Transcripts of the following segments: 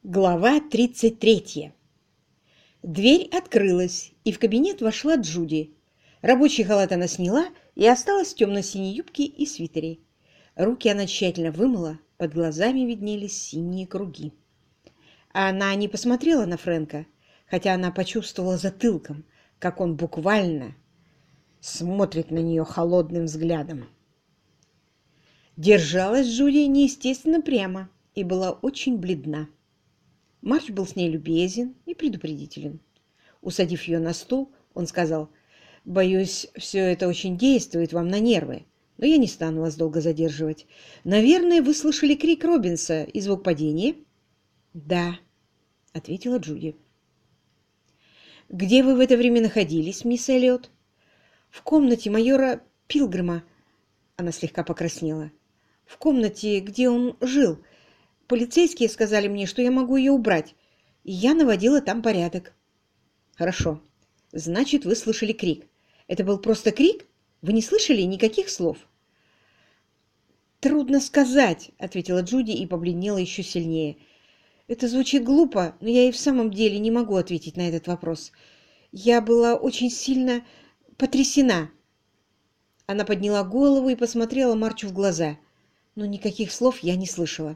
Глава 33. Дверь открылась, и в кабинет вошла Джуди. Рабочий халат она сняла и осталась в темно-синей юбке и свитере. Руки она тщательно вымыла, под глазами виднелись синие круги. Она не посмотрела на Фрэнка, хотя она почувствовала затылком, как он буквально смотрит на нее холодным взглядом. Держалась Джуди неестественно прямо и была очень бледна. Марч был с ней любезен и предупредителен. Усадив ее на стул, он сказал: «Боюсь, все это очень действует вам на нервы, но я не стану вас долго задерживать. Наверное, вы слышали крик Робинса и звук падения?» «Да», — ответила Джуди. «Где вы в это время находились, мисс Эллиот?» «В комнате майора Пилгрима». Она слегка покраснела. «В комнате, где он жил. Полицейские сказали мне, что я могу ее убрать, и я наводила там порядок». «Хорошо. Значит, вы слышали крик. Это был просто крик? Вы не слышали никаких слов?» «Трудно сказать», — ответила Джуди и побледнела еще сильнее. «Это звучит глупо, но я и в самом деле не могу ответить на этот вопрос. Я была очень сильно потрясена». Она подняла голову и посмотрела Марчу в глаза, но никаких слов я не слышала.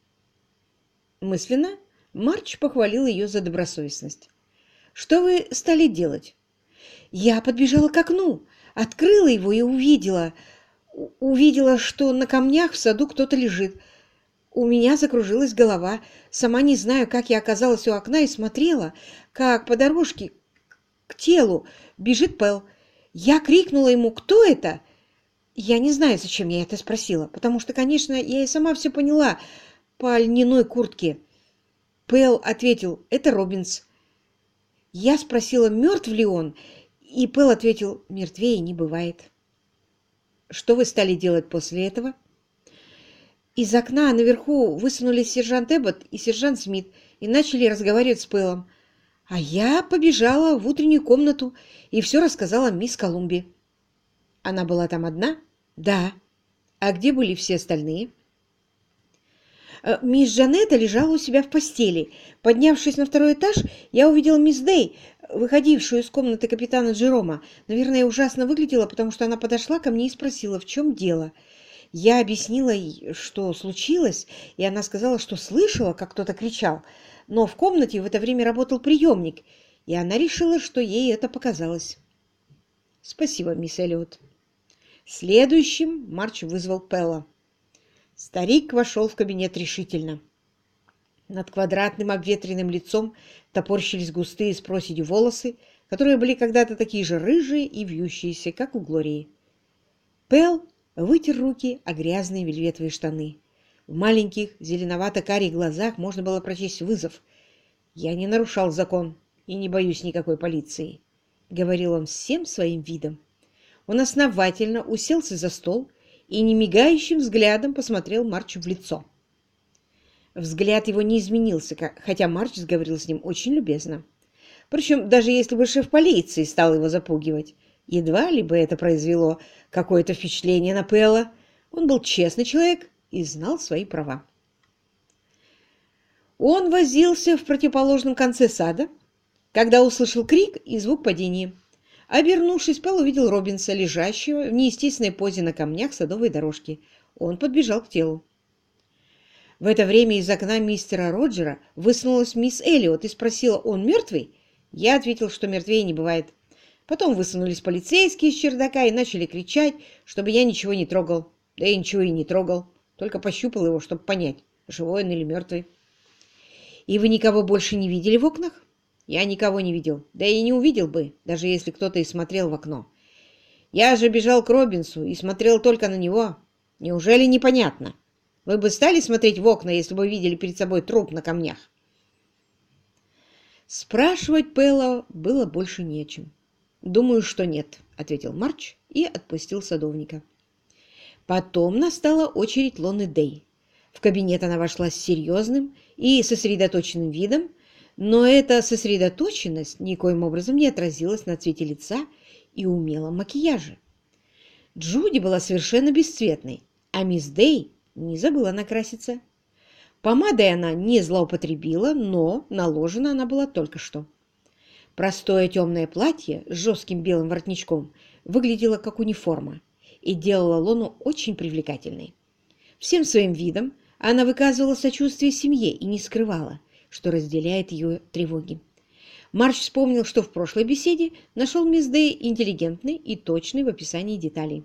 Мысленно Марч похвалил ее за добросовестность. «Что вы стали делать?» «Я подбежала к окну, открыла его и увидела, что на камнях в саду кто-то лежит. У меня закружилась голова. Сама не знаю, как я оказалась у окна и смотрела, как по дорожке к телу бежит Пэл. Я крикнула ему: «Кто это?» Я не знаю, зачем я это спросила, потому что, конечно, я и сама все поняла по льняной куртке. Пэл ответил: «Это Робинс». Я спросила, мертв ли он, и Пэл ответил: «Мертвее не бывает». «Что вы стали делать после этого?» Из окна наверху высунулись сержант Эббот и сержант Смит и начали разговаривать с Пэлом. А я побежала в утреннюю комнату и все рассказала мисс Колумби. «Она была там одна?» «Да». «А где были все остальные?» Мисс Джанетта лежала у себя в постели. Поднявшись на второй этаж, я увидела мисс Дэй, выходившую из комнаты капитана Джерома. Наверное, ужасно выглядела, потому что она подошла ко мне и спросила, в чем дело. Я объяснила ей, что случилось, и она сказала, что слышала, как кто-то кричал, но в комнате в это время работал приемник, и она решила, что ей это показалось. «Спасибо, мисс Эллиот». Следующим Марч вызвал Пэлла. Старик вошел в кабинет решительно. Над квадратным обветренным лицом топорщились густые с проседью волосы, которые были когда-то такие же рыжие и вьющиеся, как у Глории. Пэл вытер руки о грязные вельветовые штаны. В маленьких зеленовато-карих глазах можно было прочесть вызов. «Я не нарушал закон и не боюсь никакой полиции», — говорил он всем своим видом. Он основательно уселся за стол и немигающим взглядом посмотрел Марчу в лицо. Взгляд его не изменился, хотя Марч говорил с ним очень любезно. Причем, даже если бы шеф полиции стал его запугивать, едва ли бы это произвело какое-то впечатление на Пэлла. Он был честный человек и знал свои права. Он возился в противоположном конце сада, когда услышал крик и звук падения. Обернувшись, Пэл увидел Робинса, лежащего в неестественной позе на камнях садовой дорожки. Он подбежал к телу. В это время из окна мистера Роджера высунулась мисс Эллиот и спросила: «Он мертвый?» Я ответил, что мертвее не бывает. Потом высунулись полицейские из чердака и начали кричать, чтобы я ничего не трогал. Да я ничего и не трогал, только пощупал его, чтобы понять, живой он или мертвый. «И вы никого больше не видели в окнах?» «Я никого не видел, да и не увидел бы, даже если кто-то и смотрел в окно. Я же бежал к Робинсу и смотрел только на него. Неужели непонятно? Вы бы стали смотреть в окна, если бы видели перед собой труп на камнях?» Спрашивать Пэлла было больше не о чем. «Думаю, что нет», — ответил Марч и отпустил садовника. Потом настала очередь Лоны Дэй. В кабинет она вошла с серьезным и сосредоточенным видом, но эта сосредоточенность никоим образом не отразилась на цвете лица и умелом макияже. Джуди была совершенно бесцветной, а мисс Дэй не забыла накраситься. Помадой она не злоупотребила, но наложена она была только что. Простое темное платье с жестким белым воротничком выглядело как униформа и делало Лону очень привлекательной. Всем своим видом она выказывала сочувствие семье и не скрывала, что разделяет ее тревоги. Марч вспомнил, что в прошлой беседе нашел мисс Дэй интеллигентной и точной в описании деталей.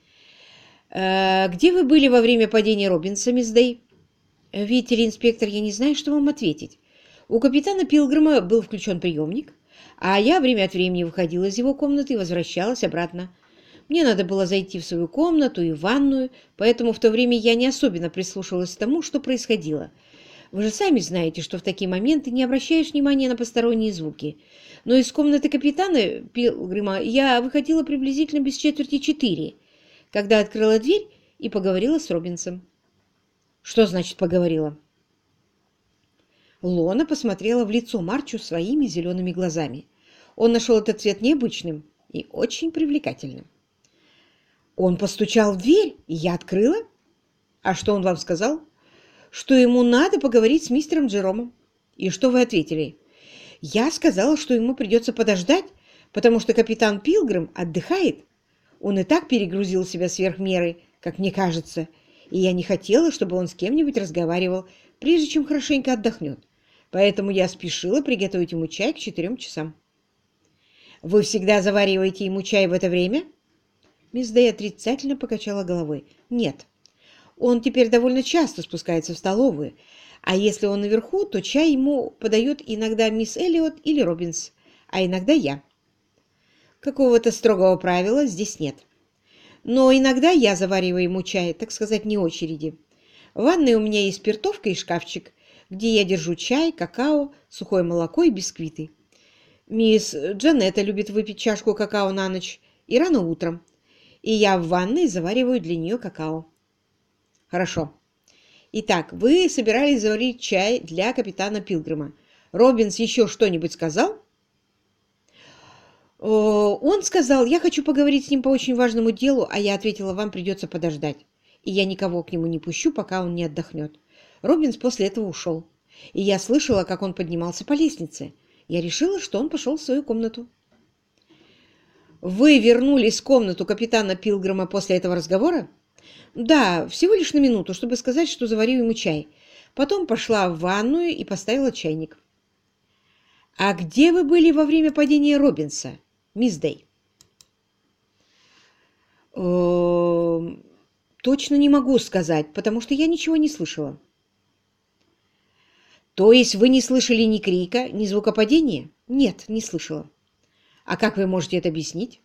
«Где вы были во время падения Робинса, мисс Дэй?» «Видите ли, инспектор, я не знаю, что вам ответить. У капитана Пилгрима был включен приемник, а я время от времени выходила из его комнаты и возвращалась обратно. Мне надо было зайти в свою комнату и в ванную, поэтому в то время я не особенно прислушивалась к тому, что происходило. Вы же сами знаете, что в такие моменты не обращаешь внимания на посторонние звуки. Но из комнаты капитана Пилгрима я выходила приблизительно без четверти 4, когда открыла дверь и поговорила с Робинсом». «Что значит поговорила?» Лона посмотрела в лицо Марчу своими зелеными глазами. Он нашел этот цвет необычным и очень привлекательным. «Он постучал в дверь, и я открыла. А что он вам сказал?» «Что ему надо поговорить с мистером Джеромом». «И что вы ответили?» «Я сказала, что ему придется подождать, потому что капитан Пилгрим отдыхает. Он и так перегрузил себя сверх меры, как мне кажется, и я не хотела, чтобы он с кем-нибудь разговаривал, прежде чем хорошенько отдохнет. Поэтому я спешила приготовить ему чай к 4 часам». «Вы всегда завариваете ему чай в это время?» Мисс Дэй отрицательно покачала головой. «Нет. Он теперь довольно часто спускается в столовую, а если он наверху, то чай ему подает иногда мисс Эллиот или Робинс, а иногда я. Какого-то строгого правила здесь нет. Но иногда я завариваю ему чай, так сказать, не очереди. В ванной у меня есть спиртовка и шкафчик, где я держу чай, какао, сухое молоко и бисквиты. Мисс Джанетта любит выпить чашку какао на ночь и рано утром, и я в ванной завариваю для нее какао». «Хорошо. Итак, вы собирались заварить чай для капитана Пилгрима. Робинс еще что-нибудь сказал?» «Он сказал, я хочу поговорить с ним по очень важному делу, а я ответила, вам придется подождать, и я никого к нему не пущу, пока он не отдохнет». Робинс после этого ушел, и я слышала, как он поднимался по лестнице. Я решила, что он пошел в свою комнату. «Вы вернулись в комнату капитана Пилгрима после этого разговора?» «Да, всего лишь на минуту, чтобы сказать, что заварю ему чай. Потом пошла в ванную и поставила чайник». «А где вы были во время падения Робинса, мисс Дэй?» «Точно не могу сказать, потому что я ничего не слышала». «То есть вы не слышали ни крика, ни звука падения?» «Нет, не слышала». «А как вы можете это объяснить?»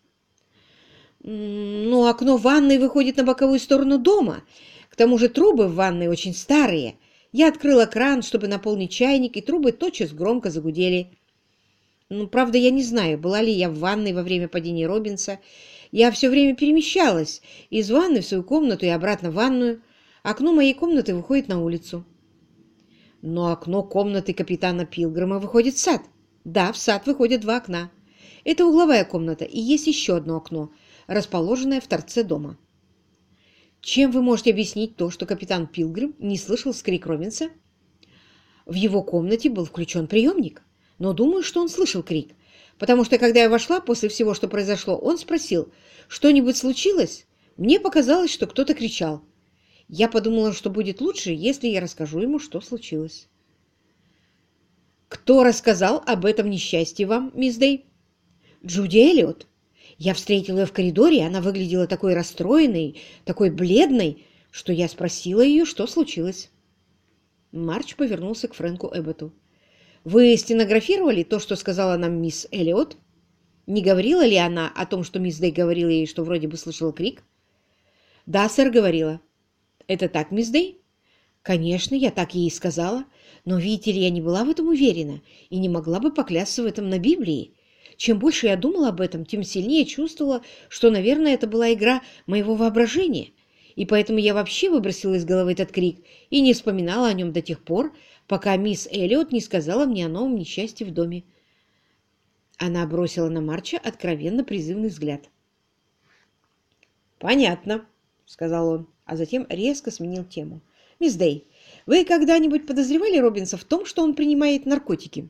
«Ну, окно ванной выходит на боковую сторону дома. К тому же трубы в ванной очень старые. Я открыла кран, чтобы наполнить чайник, и трубы тотчас громко загудели. Ну, правда, я не знаю, была ли я в ванной во время падения Робинса. Я все время перемещалась из ванной в свою комнату и обратно в ванную. Окно моей комнаты выходит на улицу». «Но окно комнаты капитана Пилгрима выходит в сад». «Да, в сад выходят 2 окна. Это угловая комната, и есть еще одно окно, расположенное в торце дома». «Чем вы можете объяснить то, что капитан Пилгрим не слышал скрик Робинса?» «В его комнате был включен приемник, но думаю, что он слышал крик, потому что, когда я вошла после всего, что произошло, он спросил, что-нибудь случилось? Мне показалось, что кто-то кричал. Я подумала, что будет лучше, если я расскажу ему, что случилось». «Кто рассказал об этом несчастье вам, мисс Дэй?» «Джуди Эллиот. Я встретила ее в коридоре, и она выглядела такой расстроенной, такой бледной, что я спросила ее, что случилось». Марч повернулся к Фрэнку Эбботу. «Вы стенографировали то, что сказала нам мисс Эллиот? Не говорила ли она о том, что мисс Дэй говорила ей, что вроде бы слышала крик?» «Да, сэр, говорила». «Это так, мисс Дэй?» «Конечно, я так ей и сказала. Но, видите ли, я не была в этом уверена и не могла бы поклясться в этом на Библии. Чем больше я думала об этом, тем сильнее чувствовала, что, наверное, это была игра моего воображения. И поэтому я вообще выбросила из головы этот крик и не вспоминала о нем до тех пор, пока мисс Эллиот не сказала мне о новом несчастье в доме». Она бросила на Марча откровенно призывный взгляд. «Понятно», — сказал он, а затем резко сменил тему. «Мисс Дэй, Вы когда-нибудь подозревали Робинса в том, что он принимает наркотики?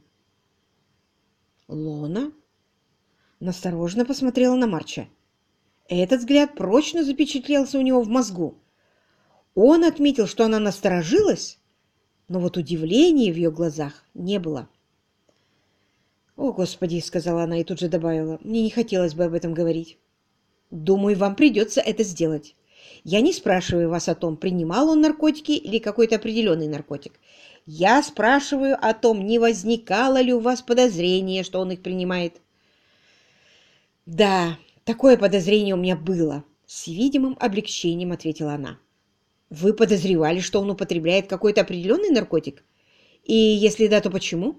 Лона настороженно посмотрела на Марча. Этот взгляд прочно запечатлелся у него в мозгу. Он отметил, что она насторожилась, но вот удивления в ее глазах не было. «О, Господи!» — сказала она и тут же добавила. «Мне не хотелось бы об этом говорить. Думаю, вам придется это сделать. Я не спрашиваю вас о том, принимал он наркотики или какой-то определенный наркотик. Я спрашиваю о том, не возникало ли у вас подозрение, что он их принимает». «Да, такое подозрение у меня было», — с видимым облегчением ответила она. «Вы подозревали, что он употребляет какой-то определенный наркотик? И если да, то почему?»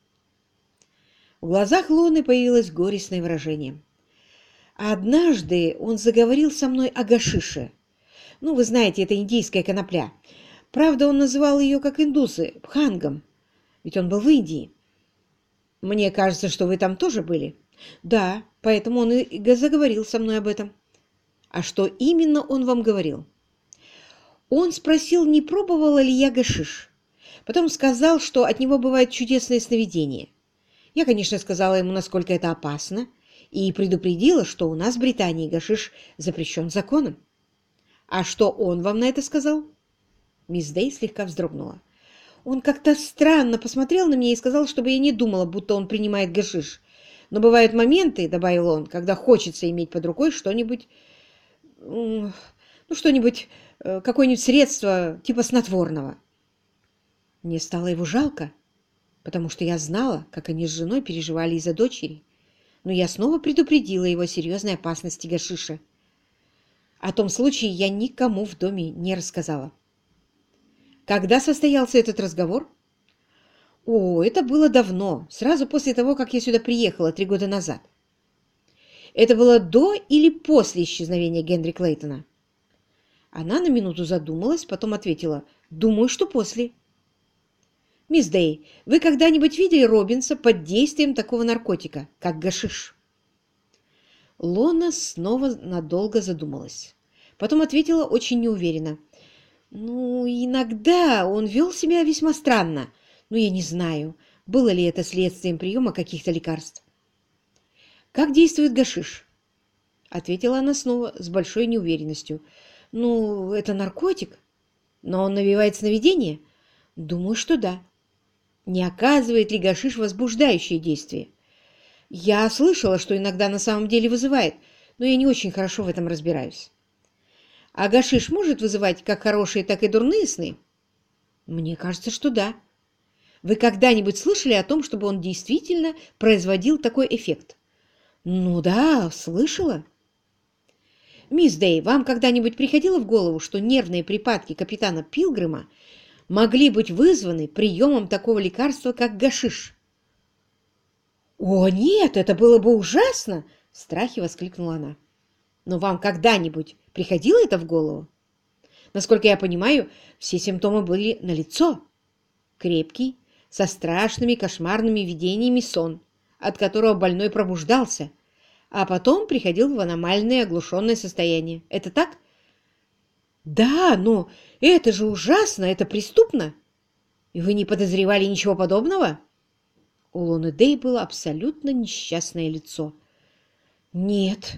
В глазах Лоны появилось горестное выражение. «Однажды он заговорил со мной о гашише. Ну, вы знаете, это индийская конопля. Правда, он называл ее, как индусы, бхангом. Ведь он был в Индии. Мне кажется, что вы там тоже были. Да, поэтому он и заговорил со мной об этом. А что именно он вам говорил? Он спросил, не пробовала ли я гашиш. Потом сказал, что от него бывают чудесные сновидения. Я, конечно, сказала ему, насколько это опасно, и предупредила, что у нас в Британии гашиш запрещен законом. А что он вам на это сказал?» Мисс Дэй слегка вздрогнула. «Он как-то странно посмотрел на меня и сказал, чтобы я не думала, будто он принимает гашиш. Но бывают моменты, — добавил он, — когда хочется иметь под рукой что-нибудь, какое-нибудь средство типа снотворного». Мне стало его жалко, потому что я знала, как они с женой переживали из-за дочери. Но я снова предупредила его о серьезной опасности гашиша. О том случае я никому в доме не рассказала. Когда состоялся этот разговор? О, это было давно, сразу после того, как я сюда приехала 3 года назад. Это было до или после исчезновения Генри Клейтона? Она на минуту задумалась, потом ответила: «Думаю, что после». «Мисс Дэй, вы когда-нибудь видели Робинса под действием такого наркотика, как гашиш?» Лона снова надолго задумалась. Потом ответила очень неуверенно. «Ну, иногда он вел себя весьма странно, но я не знаю, было ли это следствием приема каких-то лекарств». «Как действует гашиш?» Ответила она снова с большой неуверенностью. «Ну, это наркотик. Но он навевает сновидения?» «Думаю, что да». «Не оказывает ли гашиш возбуждающее действие?» «Я слышала, что иногда на самом деле вызывает, но я не очень хорошо в этом разбираюсь». «А гашиш может вызывать как хорошие, так и дурные сны?» «Мне кажется, что да». «Вы когда-нибудь слышали о том, чтобы он действительно производил такой эффект?» «Ну да, слышала». «Мисс Дэй, вам когда-нибудь приходило в голову, что нервные припадки капитана Пилгрима могли быть вызваны приемом такого лекарства, как гашиш?» «О, нет, это было бы ужасно!» — в страхе воскликнула она. «Но вам когда-нибудь приходило это в голову? Насколько я понимаю, все симптомы были налицо. Крепкий, со страшными кошмарными видениями сон, от которого больной пробуждался, а потом приходил в аномальное оглушенное состояние. Это так?» «Да, но это же ужасно, это преступно. И вы не подозревали ничего подобного?» У Лоны Дэй было абсолютно несчастное лицо. «Нет.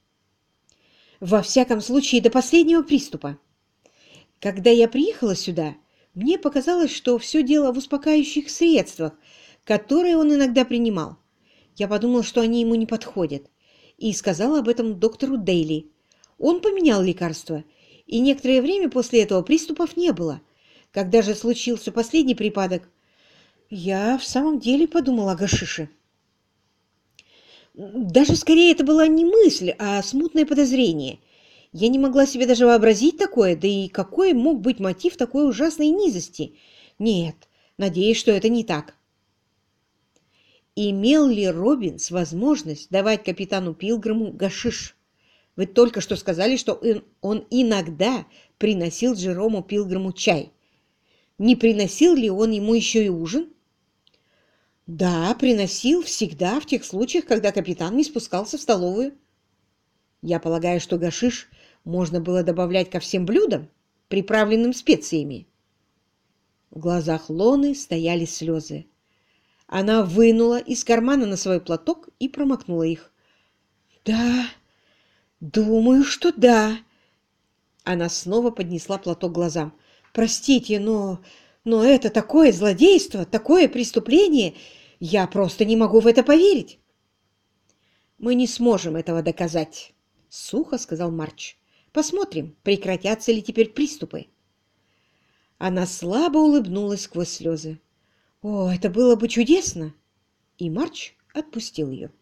Во всяком случае, до последнего приступа. Когда я приехала сюда, мне показалось, что все дело в успокаивающих средствах, которые он иногда принимал. Я подумала, что они ему не подходят, и сказала об этом доктору Дейли. Он поменял лекарство, и некоторое время после этого приступов не было. Когда же случился последний припадок, я в самом деле подумала о гашише. Даже скорее это была не мысль, а смутное подозрение. Я не могла себе даже вообразить такое, да и какой мог быть мотив такой ужасной низости? Нет, надеюсь, что это не так. Имел ли Робинс возможность давать капитану Пилгриму гашиш? Вы только что сказали, что он иногда приносил Джерому Пилгриму чай. Не приносил ли он ему еще и ужин? Да, приносил всегда в тех случаях, когда капитан не спускался в столовую. Я полагаю, что гашиш можно было добавлять ко всем блюдам, приправленным специями. В глазах Лоны стояли слезы. Она вынула из кармана носовой платок и промокнула их. «Да, думаю, что да». Она снова поднесла платок к глазам. «Простите, но это такое злодейство, такое преступление! Я просто не могу в это поверить!» «Мы не сможем этого доказать», — сухо сказал Марч. «Посмотрим, прекратятся ли теперь приступы». Она слабо улыбнулась сквозь слезы. «О, это было бы чудесно!» И Марч отпустил ее.